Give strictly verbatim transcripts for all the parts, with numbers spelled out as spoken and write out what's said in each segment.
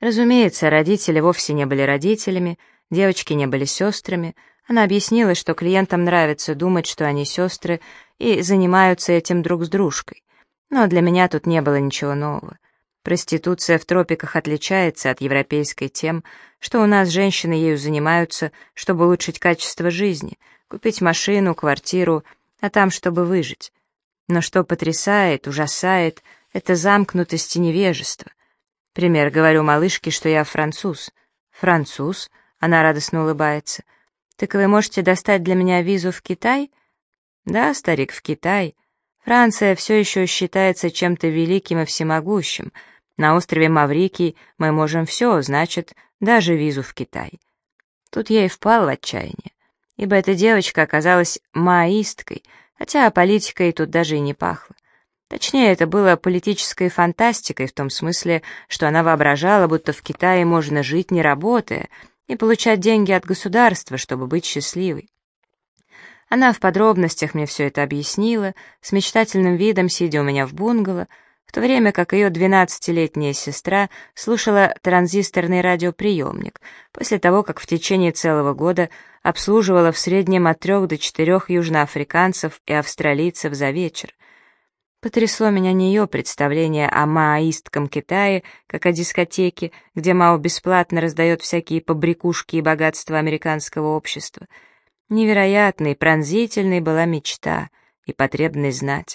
Разумеется, родители вовсе не были родителями, девочки не были сестрами. Она объяснила, что клиентам нравится думать, что они сестры, и занимаются этим друг с дружкой. Но для меня тут не было ничего нового. Проституция в тропиках отличается от европейской тем, что у нас женщины ею занимаются, чтобы улучшить качество жизни, купить машину, квартиру, а там, чтобы выжить. Но что потрясает, ужасает, это замкнутость и невежество. Пример, говорю малышке, что я француз. Француз? Она радостно улыбается. Так вы можете достать для меня визу в Китай? Да, старик, в Китай. Франция все еще считается чем-то великим и всемогущим. На острове Маврикий мы можем все, значит, даже визу в Китай. Тут я и впал в отчаяние, ибо эта девочка оказалась маоисткой, хотя политикой тут даже и не пахло. Точнее, это было политической фантастикой в том смысле, что она воображала, будто в Китае можно жить, не работая, и получать деньги от государства, чтобы быть счастливой. Она в подробностях мне все это объяснила, с мечтательным видом сидя у меня в бунгало, в то время как ее двенадцатилетняя сестра слушала транзисторный радиоприемник, после того, как в течение целого года обслуживала в среднем от трех до четырех южноафриканцев и австралийцев за вечер. Потрясло меня не ее представление о маоистком Китае, как о дискотеке, где Мао бесплатно раздает всякие побрякушки и богатства американского общества. Невероятной, пронзительной была мечта и потребность знать.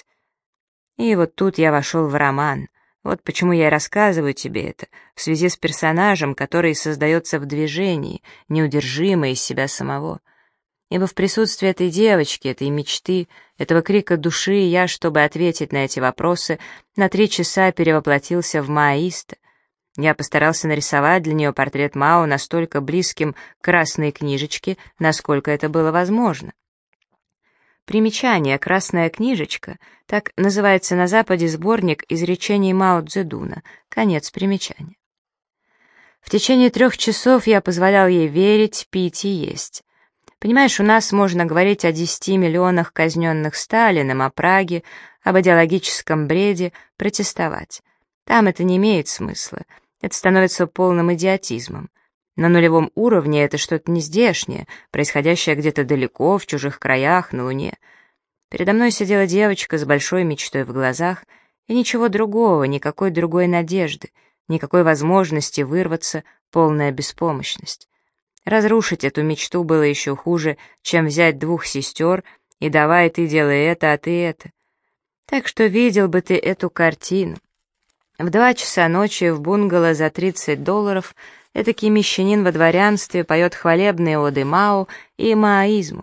И вот тут я вошел в роман. Вот почему я и рассказываю тебе это, в связи с персонажем, который создается в движении, неудержимо из себя самого. Ибо в присутствии этой девочки, этой мечты, этого крика души я, чтобы ответить на эти вопросы, на три часа перевоплотился в маоиста. Я постарался нарисовать для нее портрет Мао настолько близким к красной книжечке, насколько это было возможно. Примечание «Красная книжечка» — так называется на Западе сборник изречений Мао Цзэдуна. Конец примечания. В течение трех часов я позволял ей верить, пить и есть. Понимаешь, у нас можно говорить о десяти миллионах казненных Сталиным, о Праге, об идеологическом бреде, протестовать. Там это не имеет смысла. Это становится полным идиотизмом. На нулевом уровне это что-то нездешнее, происходящее где-то далеко, в чужих краях, на Луне. Передо мной сидела девочка с большой мечтой в глазах, и ничего другого, никакой другой надежды, никакой возможности вырваться, полная беспомощность. Разрушить эту мечту было еще хуже, чем взять двух сестер и давай ты делай это, а ты это. Так что видел бы ты эту картину. В два часа ночи в бунгало за тридцать долларов этакий мещанин во дворянстве поет хвалебные оды Мао и маоизму.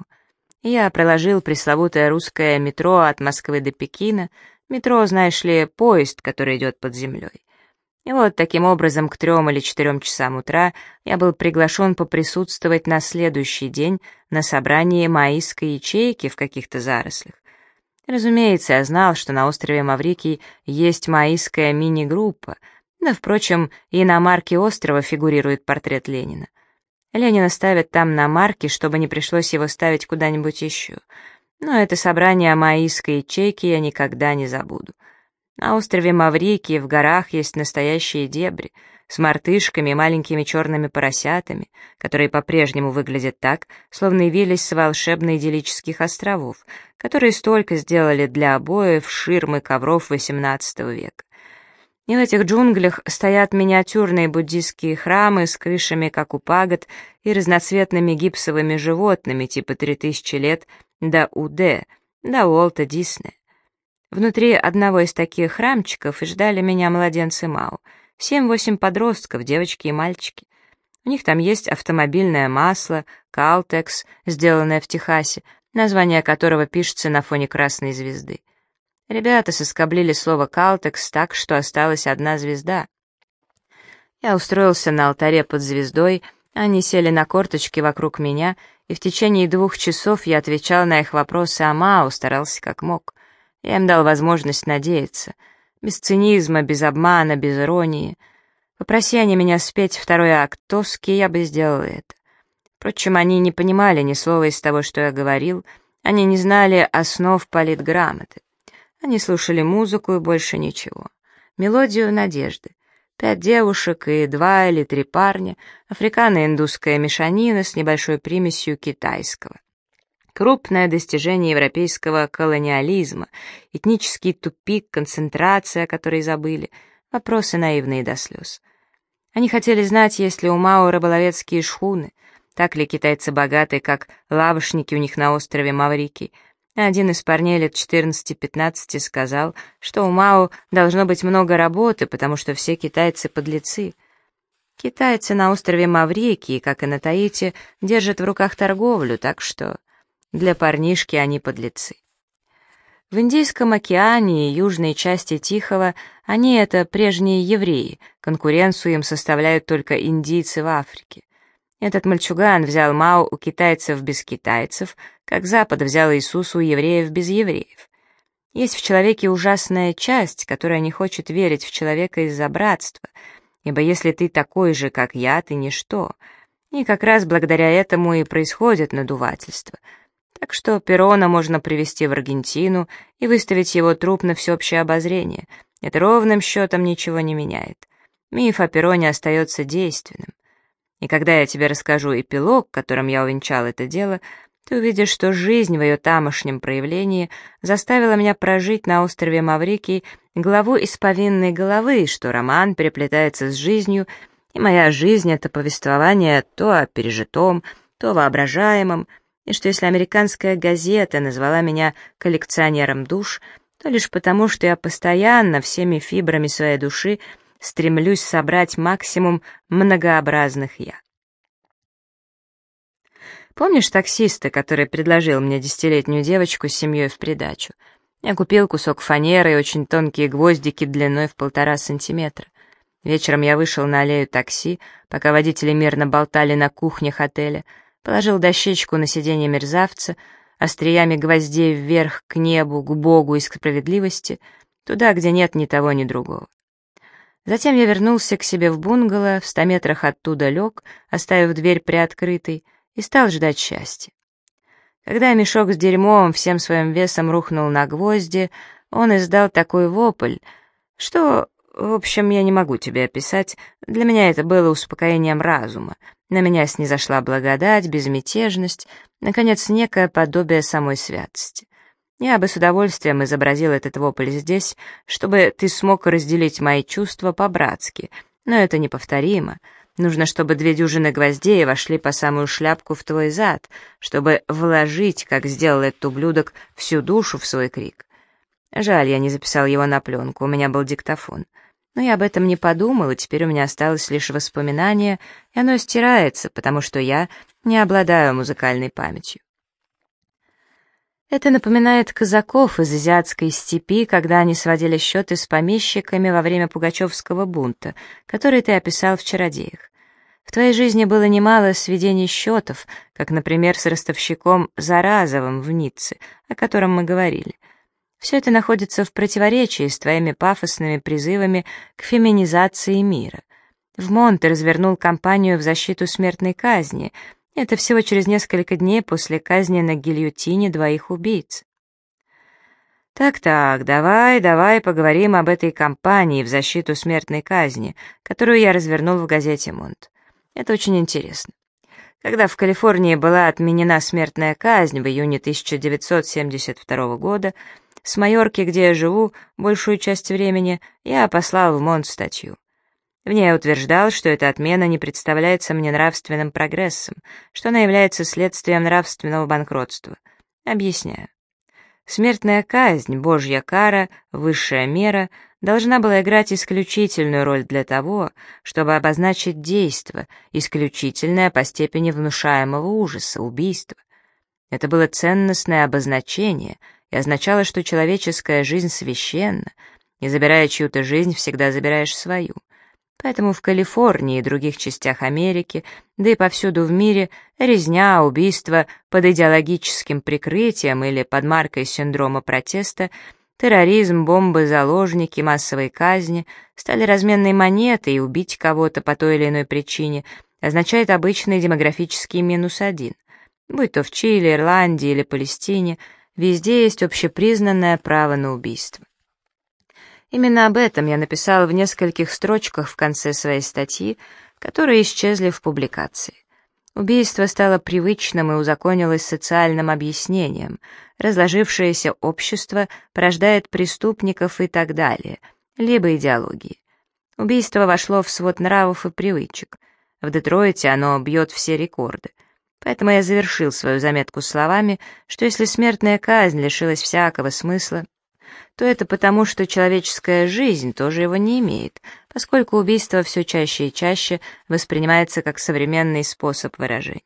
Я проложил пресловутое русское метро от Москвы до Пекина. Метро, знаешь ли, поезд, который идет под землей. И вот таким образом к трем или четырем часам утра я был приглашен поприсутствовать на следующий день на собрании маоистской ячейки в каких-то зарослях. Разумеется, я знал, что на острове Маврикий есть маоистская мини-группа, да, впрочем, и на марке острова фигурирует портрет Ленина. Ленина ставят там на марке, чтобы не пришлось его ставить куда-нибудь еще. Но это собрание маоистской ячейки я никогда не забуду. На острове Маврикий в горах есть настоящие дебри, с мартышками и маленькими черными поросятами, которые по-прежнему выглядят так, словно явились с волшебно-идиллических островов, которые столько сделали для обоев, ширм и ковров восемнадцатого века. И в этих джунглях стоят миниатюрные буддистские храмы с крышами, как у пагод, и разноцветными гипсовыми животными типа «Три тысячи лет» до УД, до Уолта Диснея. Внутри одного из таких храмчиков и ждали меня младенцы Мао. Семь-восемь подростков, девочки и мальчики. У них там есть автомобильное масло, Калтекс, сделанное в Техасе, название которого пишется на фоне красной звезды. Ребята соскоблили слово «Калтекс» так, что осталась одна звезда. Я устроился на алтаре под звездой, они сели на корточки вокруг меня, и в течение двух часов я отвечал на их вопросы о Мао, старался как мог. Я им дал возможность надеяться. Без цинизма, без обмана, без иронии. Попроси они меня спеть второй акт Тоски, я бы сделал это. Впрочем, они не понимали ни слова из того, что я говорил, они не знали основ политграмоты. Они слушали музыку и больше ничего. Мелодию надежды. Пять девушек и два или три парня, африкано-индусская мешанина с небольшой примесью китайского. Крупное достижение европейского колониализма, этнический тупик, концентрация, о которой забыли, вопросы наивные до слез. Они хотели знать, есть ли у Мао рыболовецкие шхуны, так ли китайцы богаты, как лавошники у них на острове Маврикий. Один из парней лет четырнадцати-пятнадцати сказал, что у Мао должно быть много работы, потому что все китайцы подлецы. Китайцы на острове Маврикий, как и на Таити, держат в руках торговлю, так что для парнишки они подлецы. В Индийском океане и южной части Тихого они — это прежние евреи, конкуренцию им составляют только индийцы в Африке. Этот мальчуган взял Мао у китайцев без китайцев, как Запад взял Иисуса у евреев без евреев. Есть в человеке ужасная часть, которая не хочет верить в человека из-за братства, ибо если ты такой же, как я, ты ничто. И как раз благодаря этому и происходит надувательство. Так что Перона можно привезти в Аргентину и выставить его труп на всеобщее обозрение. Это ровным счетом ничего не меняет. Миф о Пероне остается действенным. И когда я тебе расскажу эпилог, которым я увенчал это дело, ты увидишь, что жизнь в ее тамошнем проявлении заставила меня прожить на острове Маврикий главу из повинной головы, что роман переплетается с жизнью, и моя жизнь — это повествование то о пережитом, то воображаемом, и что если американская газета назвала меня коллекционером душ, то лишь потому, что я постоянно всеми фибрами своей души стремлюсь собрать максимум многообразных «я». Помнишь таксиста, который предложил мне десятилетнюю девочку с семьей в придачу? Я купил кусок фанеры и очень тонкие гвоздики длиной в полтора сантиметра. Вечером я вышел на аллею такси, пока водители мирно болтали на кухнях отеля, положил дощечку на сиденье мерзавца, остриями гвоздей вверх к небу, к Богу и справедливости, туда, где нет ни того, ни другого. Затем я вернулся к себе в бунгало, в ста метрах оттуда лег, оставив дверь приоткрытой, и стал ждать счастья. Когда мешок с дерьмом всем своим весом рухнул на гвозди, он издал такой вопль, что, в общем, я не могу тебе описать, для меня это было успокоением разума, на меня снизошла благодать, безмятежность, наконец, некое подобие самой святости. Я бы с удовольствием изобразил этот вопль здесь, чтобы ты смог разделить мои чувства по-братски, но это неповторимо. Нужно, чтобы две дюжины гвоздей вошли по самую шляпку в твой зад, чтобы вложить, как сделал этот ублюдок, всю душу в свой крик. Жаль, я не записал его на пленку, у меня был диктофон. Но я об этом не подумал, и теперь у меня осталось лишь воспоминание, и оно стирается, потому что я не обладаю музыкальной памятью. Это напоминает казаков из азиатской степи, когда они сводили счеты с помещиками во время Пугачевского бунта, который ты описал в «Чародеях». В твоей жизни было немало сведений счетов, как, например, с ростовщиком Заразовым в Ницце, о котором мы говорили. Все это находится в противоречии с твоими пафосными призывами к феминизации мира. В Мон ты развернул кампанию в защиту смертной казни. Это всего через несколько дней после казни на гильотине двоих убийц. Так-так, давай, давай поговорим об этой кампании в защиту смертной казни, которую я развернул в газете «Монт». Это очень интересно. Когда в Калифорнии была отменена смертная казнь в июне тысяча девятьсот семьдесят второго года, с Майорки, где я живу, большую часть времени, я послал в «Монт» статью. В ней я утверждал, что эта отмена не представляется мне нравственным прогрессом, что она является следствием нравственного банкротства. Объясняю. Смертная казнь, божья кара, высшая мера, должна была играть исключительную роль для того, чтобы обозначить действо, исключительное по степени внушаемого ужаса, убийства. Это было ценностное обозначение и означало, что человеческая жизнь священна, и, забирая чью-то жизнь, всегда забираешь свою. Поэтому в Калифорнии и других частях Америки, да и повсюду в мире, резня, убийства под идеологическим прикрытием или под маркой синдрома протеста, терроризм, бомбы, заложники, массовые казни стали разменной монетой, и убить кого-то по той или иной причине означает обычный демографический минус один. Будь то в Чили, Ирландии или Палестине, везде есть общепризнанное право на убийство. Именно об этом я написал в нескольких строчках в конце своей статьи, которые исчезли в публикации. Убийство стало привычным и узаконилось социальным объяснением. Разложившееся общество порождает преступников и так далее, либо идеологии. Убийство вошло в свод нравов и привычек. В Детройте оно бьет все рекорды. Поэтому я завершил свою заметку словами, что если смертная казнь лишилась всякого смысла, то это потому, что человеческая жизнь тоже его не имеет, поскольку убийство все чаще и чаще воспринимается как современный способ выражения.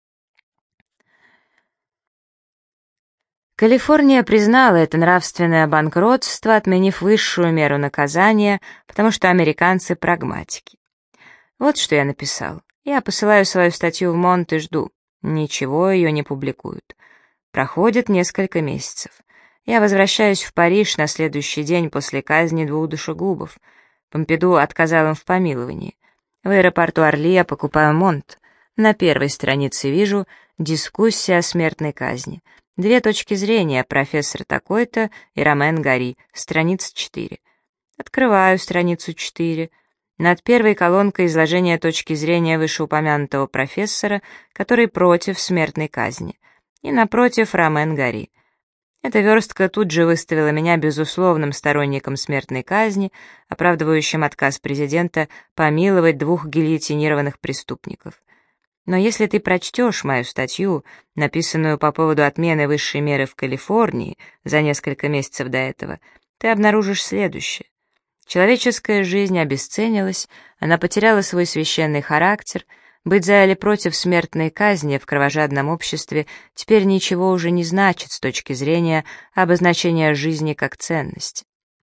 Калифорния признала это нравственное банкротство, отменив высшую меру наказания, потому что американцы прагматики. Вот что я написал. Я посылаю свою статью в Монт и жду. Ничего ее не публикуют. Проходит несколько месяцев. Я возвращаюсь в Париж на следующий день после казни двух душегубов. Помпиду отказал им в помиловании. В аэропорту Орли я покупаю Монт. На первой странице вижу «Дискуссия о смертной казни». Две точки зрения, профессор такой-то и Ромен Гари, страница четыре. Открываю страницу четыре. Над первой колонкой изложение точки зрения вышеупомянутого профессора, который против смертной казни. И напротив Ромен Гари. Эта верстка тут же выставила меня безусловным сторонником смертной казни, оправдывающим отказ президента помиловать двух гильотинированных преступников. Но если ты прочтешь мою статью, написанную по поводу отмены высшей меры в Калифорнии за несколько месяцев до этого, ты обнаружишь следующее. Человеческая жизнь обесценилась, она потеряла свой священный характер, быть за или против смертной казни в кровожадном обществе теперь ничего уже не значит с точки зрения обозначения жизни как ценности.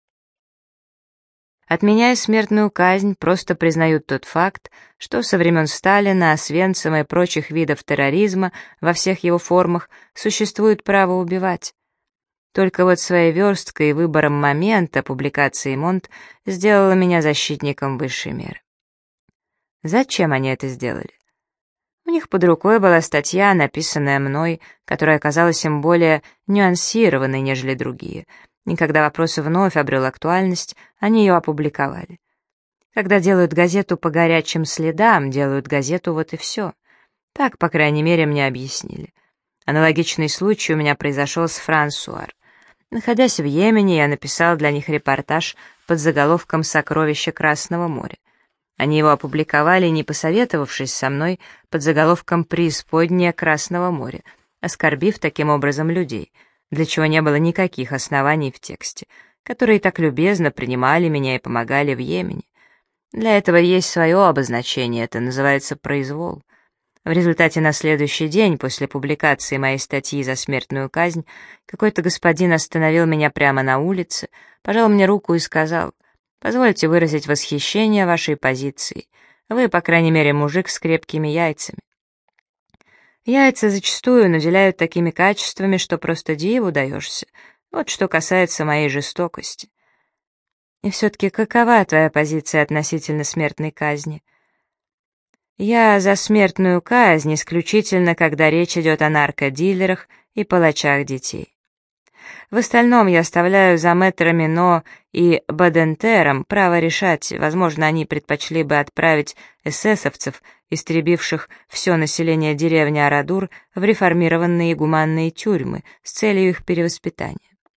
Отменяя смертную казнь, просто признают тот факт, что со времен Сталина, Освенцима и прочих видов терроризма во всех его формах существует право убивать. Только вот своей версткой и выбором момента публикации Монт сделала меня защитником высшей меры. Зачем они это сделали? У них под рукой была статья, написанная мной, которая оказалась им более нюансированной, нежели другие, и когда вопрос вновь обрел актуальность, они ее опубликовали. Когда делают газету по горячим следам, делают газету вот и все. Так, по крайней мере, мне объяснили. Аналогичный случай у меня произошел с Франсуар. Находясь в Йемене, я написал для них репортаж под заголовком «Сокровища Красного моря». Они его опубликовали, не посоветовавшись со мной, под заголовком «Преисподняя Красного моря», оскорбив таким образом людей, для чего не было никаких оснований в тексте, которые так любезно принимали меня и помогали в Йемене. Для этого есть свое обозначение, это называется произвол. В результате на следующий день после публикации моей статьи за смертную казнь какой-то господин остановил меня прямо на улице, пожал мне руку и сказал: «Позвольте выразить восхищение вашей позицией. Вы, по крайней мере, мужик с крепкими яйцами». Яйца зачастую наделяют такими качествами, что просто диву даешься. Вот что касается моей жестокости. И все-таки какова твоя позиция относительно смертной казни? Я за смертную казнь исключительно, когда речь идет о наркодилерах и палачах детей. В остальном я оставляю за мэтрами Но и Бадентером право решать, возможно, они предпочли бы отправить эсэсовцев, истребивших все население деревни Арадур, в реформированные и гуманные тюрьмы с целью их перевоспитания.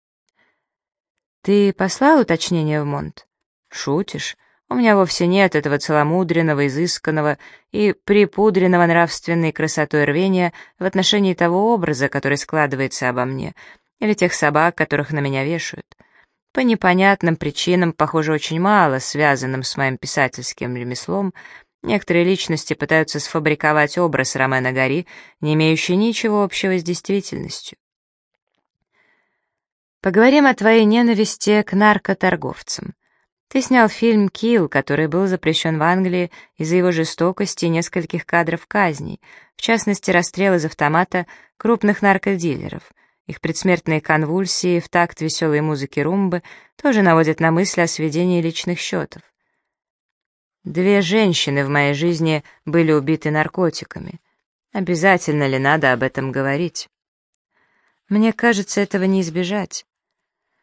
Ты послал уточнение в Монт? Шутишь? У меня вовсе нет этого целомудренного, изысканного и припудренного нравственной красотой рвения в отношении того образа, который складывается обо мне, или тех собак, которых на меня вешают. По непонятным причинам, похоже, очень мало связанным с моим писательским ремеслом, некоторые личности пытаются сфабриковать образ Ромена Гари, не имеющий ничего общего с действительностью. Поговорим о твоей ненависти к наркоторговцам. Ты снял фильм «Килл», который был запрещен в Англии из-за его жестокости и нескольких кадров казней, в частности, расстрел из автомата крупных наркодилеров. Их предсмертные конвульсии в такт веселой музыки румбы тоже наводят на мысль о сведении личных счетов. Две женщины в моей жизни были убиты наркотиками. Обязательно ли надо об этом говорить? Мне кажется, этого не избежать.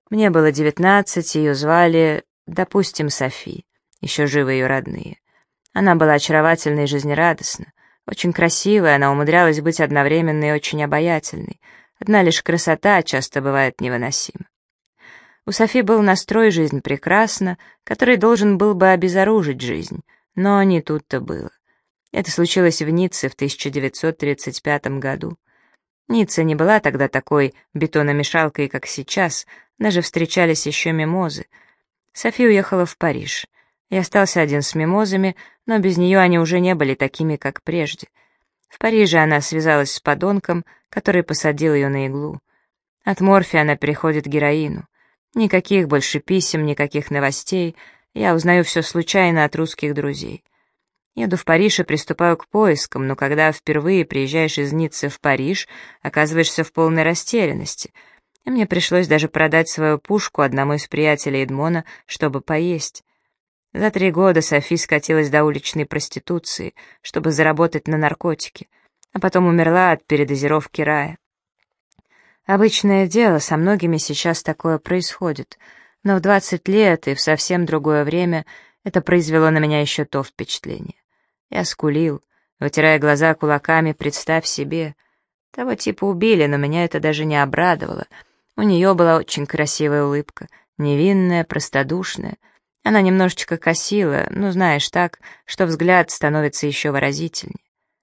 Мне было девятнадцать, ее звали, допустим, Софи, еще живы ее родные. Она была очаровательна и жизнерадостна, очень красивая, она умудрялась быть одновременно и очень обаятельной. Одна лишь красота часто бывает невыносима. У Софи был настрой «жизнь прекрасна», который должен был бы обезоружить жизнь, но не тут-то было. Это случилось в Ницце в тысяча девятьсот тридцать пятом году. Ницца не была тогда такой бетономешалкой, как сейчас, даже встречались еще мимозы. Софи уехала в Париж. Я остался один с мимозами, но без нее они уже не были такими, как прежде. В Париже она связалась с подонком, который посадил ее на иглу. От морфия она переходит к героину. Никаких больше писем, никаких новостей. Я узнаю все случайно от русских друзей. Еду в Париж и приступаю к поискам, но когда впервые приезжаешь из Ниццы в Париж, оказываешься в полной растерянности. И мне пришлось даже продать свою пушку одному из приятелей Эдмона, чтобы поесть. За три года Софи скатилась до уличной проституции, чтобы заработать на наркотики, а потом умерла от передозировки рая. Обычное дело, со многими сейчас такое происходит, но в двадцать лет и в совсем другое время это произвело на меня еще то впечатление. Я скулил, вытирая глаза кулаками, представь себе. Того типа убили, но меня это даже не обрадовало. У нее была очень красивая улыбка, невинная, простодушная. Она немножечко косила, ну, знаешь, так, что взгляд становится еще выразительнее.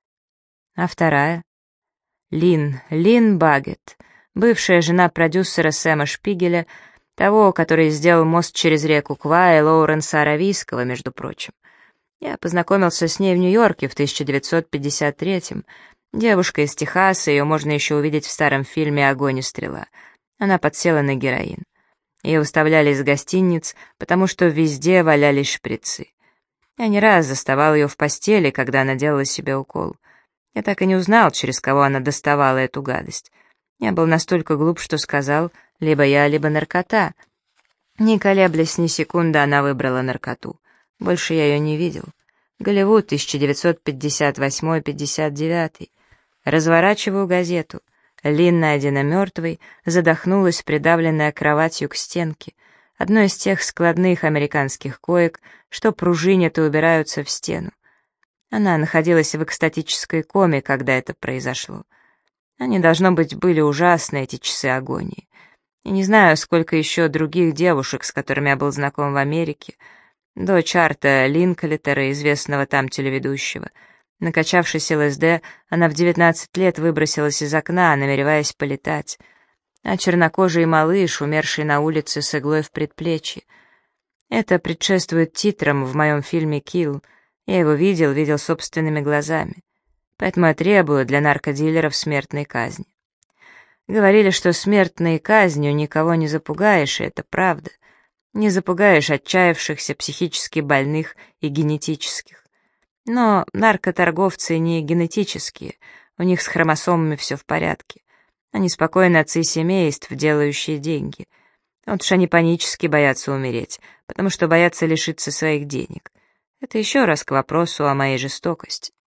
А вторая? Лин, Лин Баггет, бывшая жена продюсера Сэма Шпигеля, того, который сделал мост через реку Квай, Лоуренса Аравийского, между прочим. Я познакомился с ней в Нью-Йорке в тысяча девятьсот пятьдесят третьем. Девушка из Техаса, ее можно еще увидеть в старом фильме «Огонь и стрела». Она подсела на героин. Ее выставляли из гостиниц, потому что везде валялись шприцы. Я не раз заставал ее в постели, когда она делала себе укол. Я так и не узнал, через кого она доставала эту гадость. Я был настолько глуп, что сказал, либо я, либо наркота. Не колеблясь ни секунды, она выбрала наркоту. Больше я ее не видел. Голливуд, тысяча девятьсот пятьдесят восьмой — пятьдесят девятый. Разворачиваю газету. Лин найдена мертвой, задохнулась, придавленная кроватью к стенке, одной из тех складных американских коек, что пружинят и убираются в стену. Она находилась в экстатической коме, когда это произошло. Они, должно быть, были ужасны, эти часы агонии. И не знаю, сколько еще других девушек, с которыми я был знаком в Америке, дочь Арта Линкольтера, известного там телеведущего. Накачавшись ЛСД, она в девятнадцать лет выбросилась из окна, намереваясь полетать. А чернокожий малыш, умерший на улице с иглой в предплечье. Это предшествует титрам в моем фильме «Килл». Я его видел, видел собственными глазами. Поэтому я требую для наркодилеров смертной казни. Говорили, что смертной казнью никого не запугаешь, и это правда. Не запугаешь отчаявшихся, психически больных и генетических. Но наркоторговцы не генетические, у них с хромосомами все в порядке. Они спокойно отцы семейств, делающие деньги. Вот уж они панически боятся умереть, потому что боятся лишиться своих денег. Это еще раз к вопросу о моей жестокости.